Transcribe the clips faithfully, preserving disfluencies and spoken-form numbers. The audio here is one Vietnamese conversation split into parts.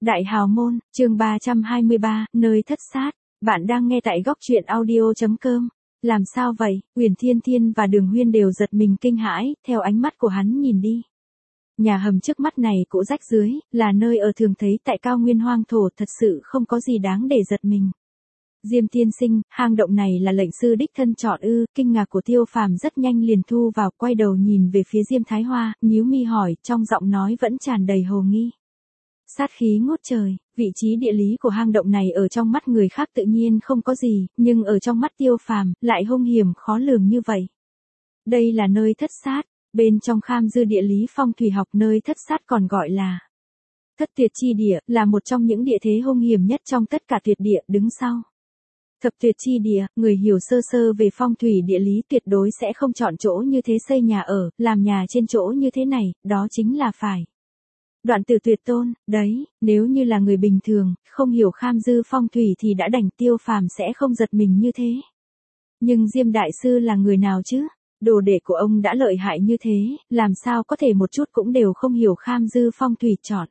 Đại Hào Môn, chương ba trăm hai mươi ba, nơi thất sát. Bạn đang nghe tại góc truyện audio chấm com. Làm sao vậy? Uyển Thiên Thiên và Đường Huyên đều giật mình kinh hãi, theo ánh mắt của hắn nhìn đi. Nhà hầm trước mắt này cũ rách dưới, là nơi ở thường thấy tại cao nguyên hoang thổ, thật sự không có gì đáng để giật mình. Diêm tiên sinh, hang động này là lệnh sư đích thân chọn ư? Kinh ngạc của Tiêu Phàm rất nhanh liền thu vào, quay đầu nhìn về phía Diêm Thái Hoa, nhíu mi hỏi, trong giọng nói vẫn tràn đầy hồ nghi. Sát khí ngút trời, vị trí địa lý của hang động này ở trong mắt người khác tự nhiên không có gì, nhưng ở trong mắt Tiêu Phàm, lại hung hiểm khó lường như vậy. Đây là nơi thất sát, bên trong kham dư địa lý phong thủy học, nơi thất sát còn gọi là thất tuyệt chi địa, là một trong những địa thế hung hiểm nhất trong tất cả tuyệt địa, đứng sau thập tuyệt chi địa. Người hiểu sơ sơ về phong thủy địa lý tuyệt đối sẽ không chọn chỗ như thế xây nhà ở, làm nhà trên chỗ như thế này, đó chính là phải đoạn tử tuyệt tôn. Đấy, nếu như là người bình thường, không hiểu kham dư phong thủy thì đã đành, Tiêu Phàm sẽ không giật mình như thế. Nhưng Diêm Đại Sư là người nào chứ? Đồ đệ của ông đã lợi hại như thế, làm sao có thể một chút cũng đều không hiểu kham dư phong thủy chọn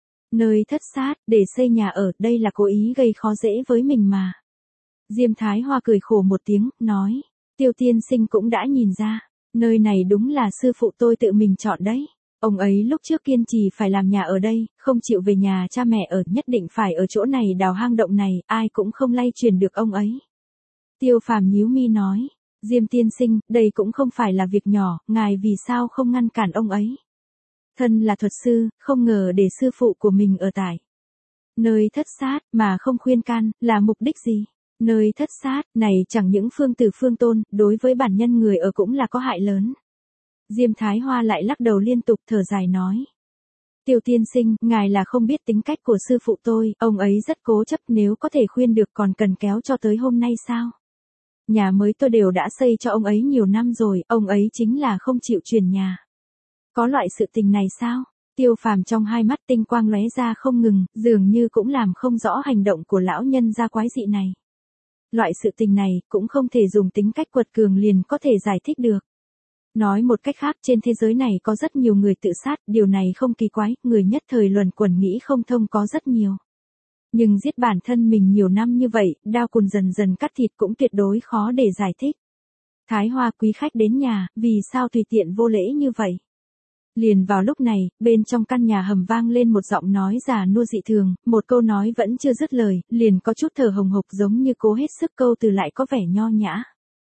nơi thất sát, để xây nhà ở, đây là cố ý gây khó dễ với mình mà. Diêm Thái Hoa cười khổ một tiếng, nói, Tiêu tiên sinh cũng đã nhìn ra, nơi này đúng là sư phụ tôi tự mình chọn đấy. Ông ấy lúc trước kiên trì phải làm nhà ở đây, không chịu về nhà cha mẹ ở, nhất định phải ở chỗ này đào hang động này, ai cũng không lay truyền được ông ấy. Tiêu Phàm nhíu mi nói, Diêm tiên sinh, đây cũng không phải là việc nhỏ, ngài vì sao không ngăn cản ông ấy? Thân là thuật sư, không ngờ để sư phụ của mình ở tại nơi thất sát, mà không khuyên can, là mục đích gì? Nơi thất sát, này chẳng những phương tử phương tôn, đối với bản nhân người ở cũng là có hại lớn. Diêm Thái Hoa lại lắc đầu liên tục, thở dài nói. Tiêu tiên sinh, ngài là không biết tính cách của sư phụ tôi, ông ấy rất cố chấp, nếu có thể khuyên được còn cần kéo cho tới hôm nay sao? Nhà mới tôi đều đã xây cho ông ấy nhiều năm rồi, ông ấy chính là không chịu chuyển nhà. Có loại sự tình này sao? Tiêu Phàm trong hai mắt tinh quang lóe ra không ngừng, dường như cũng làm không rõ hành động của lão nhân gia quái dị này. Loại sự tình này, cũng không thể dùng tính cách quật cường liền có thể giải thích được. Nói một cách khác, trên thế giới này có rất nhiều người tự sát, điều này không kỳ quái, người nhất thời luẩn quẩn nghĩ không thông có rất nhiều. Nhưng giết bản thân mình nhiều năm như vậy, đao cùn dần dần cắt thịt cũng tuyệt đối khó để giải thích. Thái Hoa quý khách đến nhà, vì sao tùy tiện vô lễ như vậy? Liền vào lúc này, bên trong căn nhà hầm vang lên một giọng nói già nua dị thường, một câu nói vẫn chưa dứt lời, liền có chút thở hồng hộc giống như cố hết sức câu từ lại có vẻ nho nhã.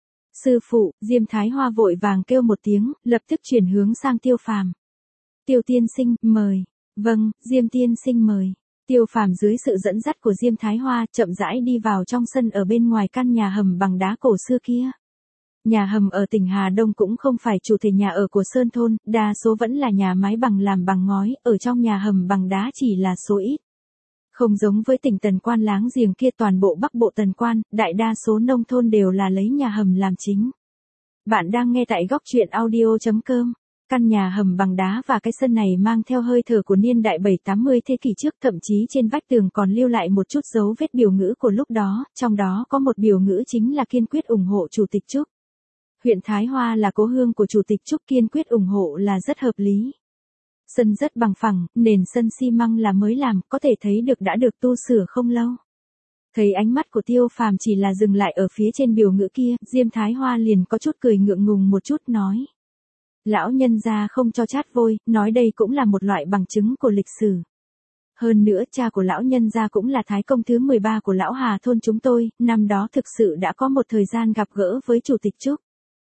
Sư phụ, Diêm Thái Hoa vội vàng kêu một tiếng, lập tức chuyển hướng sang Tiêu Phàm. Tiêu tiên sinh, mời. Vâng, Diêm tiên sinh mời. Tiêu Phàm dưới sự dẫn dắt của Diêm Thái Hoa chậm rãi đi vào trong sân ở bên ngoài căn nhà hầm bằng đá cổ xưa kia. Nhà hầm ở tỉnh Hà Đông cũng không phải chủ thể nhà ở của Sơn Thôn, đa số vẫn là nhà mái bằng làm bằng ngói, ở trong nhà hầm bằng đá chỉ là số ít. Không giống với tỉnh Tần Quan láng giềng kia, toàn bộ Bắc Bộ Tần Quan, đại đa số nông thôn đều là lấy nhà hầm làm chính. Bạn đang nghe tại góc truyện audio chấm com. Căn nhà hầm bằng đá và cái sân này mang theo hơi thở của niên đại bảy tám mươi thế kỷ trước, thậm chí trên vách tường còn lưu lại một chút dấu vết biểu ngữ của lúc đó, trong đó có một biểu ngữ chính là kiên quyết ủng hộ Chủ tịch Trúc. Huyện Thái Hoa là cố hương của Chủ tịch Trúc, kiên quyết ủng hộ là rất hợp lý. Sân rất bằng phẳng, nền sân xi măng là mới làm, có thể thấy được đã được tu sửa không lâu. Thấy ánh mắt của Tiêu Phàm chỉ là dừng lại ở phía trên biểu ngữ kia, Diêm Thái Hoa liền có chút cười ngượng ngùng một chút nói. Lão nhân gia không cho chát vôi, nói đây cũng là một loại bằng chứng của lịch sử. Hơn nữa cha của lão nhân gia cũng là Thái công thứ mười ba của lão Hà thôn chúng tôi, năm đó thực sự đã có một thời gian gặp gỡ với Chủ tịch Trúc.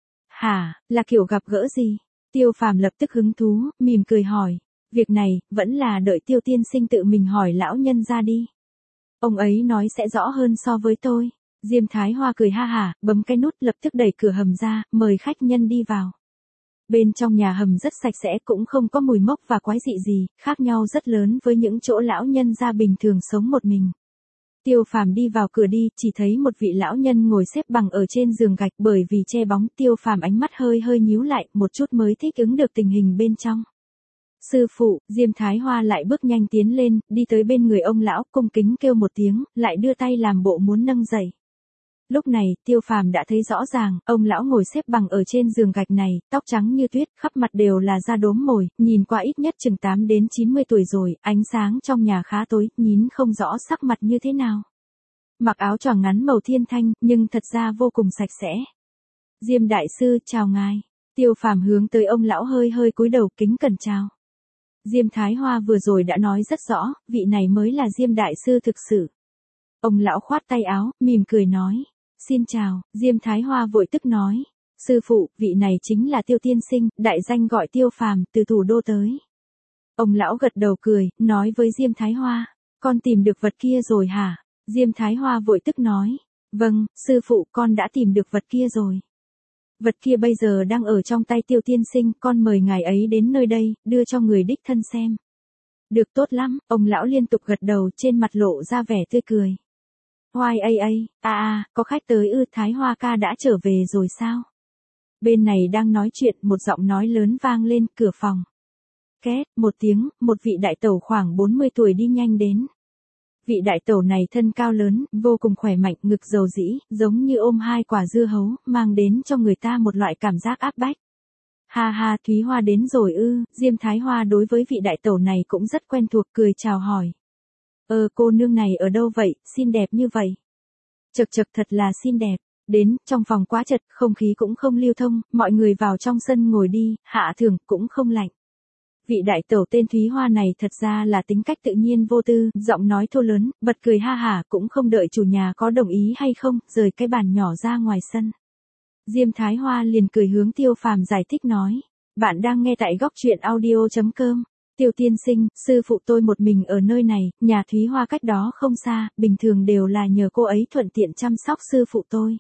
Hả, là kiểu gặp gỡ gì? Tiêu Phàm lập tức hứng thú, mỉm cười hỏi. Việc này, vẫn là đợi Tiêu tiên sinh tự mình hỏi lão nhân gia đi. Ông ấy nói sẽ rõ hơn so với tôi. Diêm Thái Hoa cười ha hả, bấm cái nút lập tức đẩy cửa hầm ra, mời khách nhân đi vào. Bên trong nhà hầm rất sạch sẽ, cũng không có mùi mốc và quái dị gì, khác nhau rất lớn với những chỗ lão nhân gia bình thường sống một mình. Tiêu Phàm đi vào cửa đi, chỉ thấy một vị lão nhân ngồi xếp bằng ở trên giường gạch, bởi vì che bóng, Tiêu Phàm ánh mắt hơi hơi nhíu lại, một chút mới thích ứng được tình hình bên trong. Sư phụ, Diêm Thái Hoa lại bước nhanh tiến lên, đi tới bên người ông lão, cung kính kêu một tiếng, lại đưa tay làm bộ muốn nâng dậy. Lúc này, Tiêu Phàm đã thấy rõ ràng, ông lão ngồi xếp bằng ở trên giường gạch này, tóc trắng như tuyết, khắp mặt đều là da đốm mồi, nhìn qua ít nhất chừng tám đến chín mươi tuổi rồi, ánh sáng trong nhà khá tối, nhín không rõ sắc mặt như thế nào. Mặc áo choàng ngắn màu thiên thanh, nhưng thật ra vô cùng sạch sẽ. Diêm đại sư, chào ngài. Tiêu Phàm hướng tới ông lão hơi hơi cúi đầu kính cẩn chào. Diêm Thái Hoa vừa rồi đã nói rất rõ, vị này mới là Diêm đại sư thực sự. Ông lão khoát tay áo, mỉm cười nói. Xin chào, Diêm Thái Hoa vội tức nói. Sư phụ, vị này chính là Tiêu tiên sinh, đại danh gọi Tiêu Phàm, từ thủ đô tới. Ông lão gật đầu cười, nói với Diêm Thái Hoa. Con tìm được vật kia rồi hả? Diêm Thái Hoa vội tức nói. Vâng, sư phụ, con đã tìm được vật kia rồi. Vật kia bây giờ đang ở trong tay Tiêu tiên sinh, con mời ngài ấy đến nơi đây, đưa cho người đích thân xem. Được, tốt lắm, ông lão liên tục gật đầu, trên mặt lộ ra vẻ tươi cười. Hoài a a, a a, có khách tới ư? Thái Hoa ca đã trở về rồi sao? Bên này đang nói chuyện, một giọng nói lớn vang lên cửa phòng. Két, một tiếng, một vị đại tẩu khoảng bốn mươi tuổi đi nhanh đến. Vị đại tẩu này thân cao lớn, vô cùng khỏe mạnh, ngực rầu rĩ, giống như ôm hai quả dưa hấu, mang đến cho người ta một loại cảm giác áp bách. Ha ha, Thúy Hoa đến rồi ư? Diêm Thái Hoa đối với vị đại tẩu này cũng rất quen thuộc, cười chào hỏi. Ờ, cô nương này ở đâu vậy, xinh đẹp như vậy? Chật chật, thật là xinh đẹp. Đến, trong phòng quá chật, không khí cũng không lưu thông, mọi người vào trong sân ngồi đi, hạ thưởng, cũng không lạnh. Vị đại tẩu tên Thúy Hoa này thật ra là tính cách tự nhiên vô tư, giọng nói thô lớn, bật cười ha hả, cũng không đợi chủ nhà có đồng ý hay không, rời cái bàn nhỏ ra ngoài sân. Diêm Thái Hoa liền cười hướng Tiêu Phàm giải thích nói. Bạn đang nghe tại góc truyện audio chấm com. Tiêu tiên sinh, sư phụ tôi một mình ở nơi này, nhà Thúy Hoa cách đó không xa, bình thường đều là nhờ cô ấy thuận tiện chăm sóc sư phụ tôi.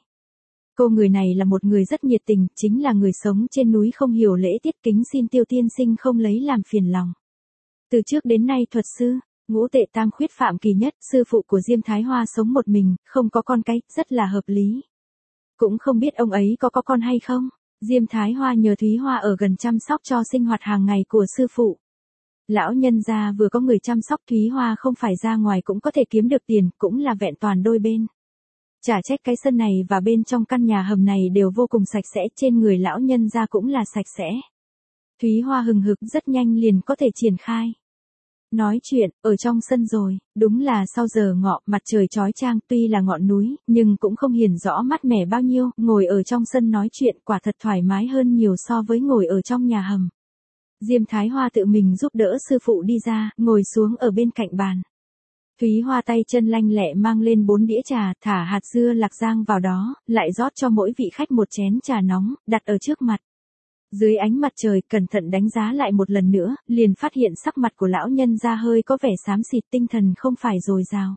Cô người này là một người rất nhiệt tình, chính là người sống trên núi không hiểu lễ tiết, kính xin Tiêu tiên sinh không lấy làm phiền lòng. Từ trước đến nay thuật sư, ngũ tệ tam khuyết phạm kỳ nhất, sư phụ của Diêm Thái Hoa sống một mình, không có con cái, rất là hợp lý. Cũng không biết ông ấy có có con hay không. Diêm Thái Hoa nhờ Thúy Hoa ở gần chăm sóc cho sinh hoạt hàng ngày của sư phụ. Lão nhân gia vừa có người chăm sóc, Thúy Hoa không phải ra ngoài cũng có thể kiếm được tiền, cũng là vẹn toàn đôi bên. Chả trách cái sân này và bên trong căn nhà hầm này đều vô cùng sạch sẽ, trên người lão nhân gia cũng là sạch sẽ. Thúy Hoa hừng hực rất nhanh liền có thể triển khai. Nói chuyện, ở trong sân rồi, đúng là sau giờ ngọ, mặt trời chói chang, tuy là ngọn núi, nhưng cũng không hiển rõ mát mẻ bao nhiêu, ngồi ở trong sân nói chuyện quả thật thoải mái hơn nhiều so với ngồi ở trong nhà hầm. Diêm Thái Hoa tự mình giúp đỡ sư phụ đi ra, ngồi xuống ở bên cạnh bàn. Thúy Hoa tay chân lanh lẹ mang lên bốn đĩa trà, thả hạt dưa lạc giang vào đó, lại rót cho mỗi vị khách một chén trà nóng, đặt ở trước mặt. Dưới ánh mặt trời, cẩn thận đánh giá lại một lần nữa, liền phát hiện sắc mặt của lão nhân gia hơi có vẻ xám xịt, tinh thần không phải dồi dào.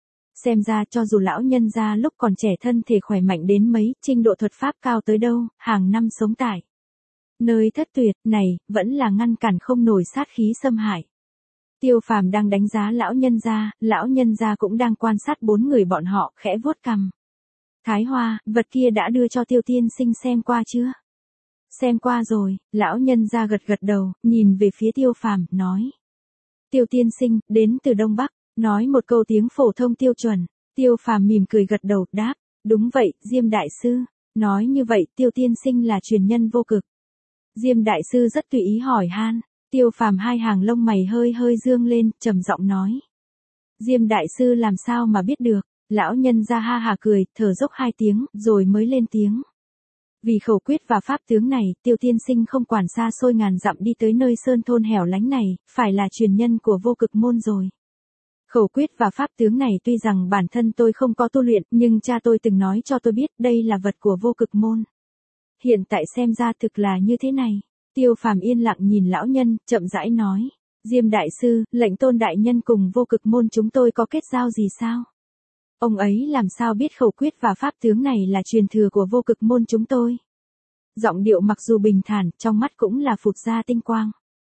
Xem ra cho dù lão nhân gia lúc còn trẻ thân thể khỏe mạnh đến mấy, trình độ thuật pháp cao tới đâu, hàng năm sống tại nơi thất tuyệt này, vẫn là ngăn cản không nổi sát khí xâm hại. Tiêu Phàm đang đánh giá lão nhân gia, lão nhân gia cũng đang quan sát bốn người bọn họ, khẽ vuốt cằm. Thái Hoa, vật kia đã đưa cho Tiêu tiên sinh xem qua chưa? Xem qua rồi, lão nhân gia gật gật đầu, nhìn về phía Tiêu Phàm, nói. Tiêu tiên sinh, đến từ Đông Bắc, nói một câu tiếng phổ thông tiêu chuẩn. Tiêu Phàm mỉm cười gật đầu, đáp, đúng vậy, Diêm đại sư. Nói như vậy, Tiêu tiên sinh là truyền nhân vô cực. Diêm đại sư rất tùy ý hỏi han. Tiêu Phàm hai hàng lông mày hơi hơi dương lên, trầm giọng nói. Diêm đại sư làm sao mà biết được? Lão nhân gia ha hà cười, thở dốc hai tiếng, rồi mới lên tiếng. Vì khẩu quyết và pháp tướng này, Tiêu tiên sinh không quản xa xôi ngàn dặm đi tới nơi sơn thôn hẻo lánh này, phải là truyền nhân của vô cực môn rồi. Khẩu quyết và pháp tướng này tuy rằng bản thân tôi không có tu luyện, nhưng cha tôi từng nói cho tôi biết đây là vật của vô cực môn. Hiện tại xem ra thực là như thế này. Tiêu Phàm yên lặng nhìn lão nhân, chậm rãi nói. Diêm đại sư, lệnh tôn đại nhân cùng vô cực môn chúng tôi có kết giao gì sao? Ông ấy làm sao biết khẩu quyết và pháp tướng này là truyền thừa của vô cực môn chúng tôi? Giọng điệu mặc dù bình thản, trong mắt cũng là phụt ra tinh quang.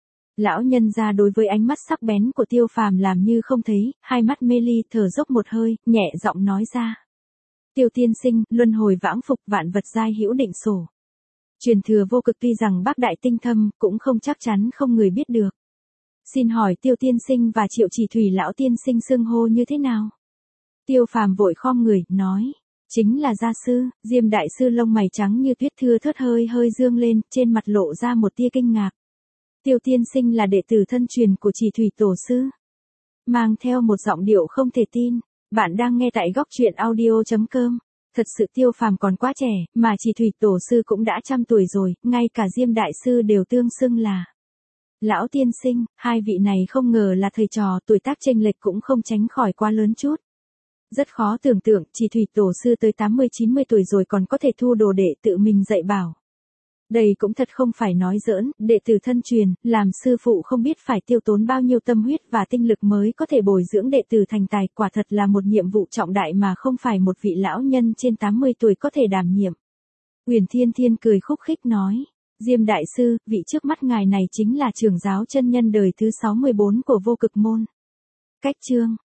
Lão nhân ra đối với ánh mắt sắc bén của Tiêu Phàm làm như không thấy, hai mắt mê ly, thở dốc một hơi, nhẹ giọng nói ra. Tiêu tiên sinh, luân hồi vãng phục, vạn vật giai hữu định sổ. Truyền thừa vô cực tuy rằng bác đại tinh thâm, cũng không chắc chắn không người biết được. Xin hỏi Tiêu tiên sinh và Triệu Chỉ Thủy lão tiên sinh xưng hô như thế nào? Tiêu Phàm vội khom người, nói. Chính là gia sư. Diêm đại sư lông mày trắng như tuyết thưa thớt hơi hơi dương lên, trên mặt lộ ra một tia kinh ngạc. Tiêu tiên sinh là đệ tử thân truyền của Chỉ Thủy tổ sư. Mang theo một giọng điệu không thể tin. Bạn đang nghe tại góc truyện audio chấm com. Thật sự Tiêu Phàm còn quá trẻ, mà Chỉ Thủy tổ sư cũng đã trăm tuổi rồi, ngay cả Diêm đại sư đều tương xưng là lão tiên sinh. Hai vị này không ngờ là thầy trò, tuổi tác chênh lệch cũng không tránh khỏi quá lớn chút. Rất khó tưởng tượng, Chỉ Thủy tổ sư tới tám mươi chín mươi tuổi rồi còn có thể thu đồ đệ tự mình dạy bảo. Đây cũng thật không phải nói giỡn, đệ tử thân truyền, làm sư phụ không biết phải tiêu tốn bao nhiêu tâm huyết và tinh lực mới có thể bồi dưỡng đệ tử thành tài, quả thật là một nhiệm vụ trọng đại mà không phải một vị lão nhân trên tám mươi tuổi có thể đảm nhiệm. Uyển Thiên Thiên cười khúc khích nói, Diêm đại sư, vị trước mắt ngài này chính là trưởng giáo chân nhân đời thứ sáu mươi bốn của Vô Cực môn. Cách chương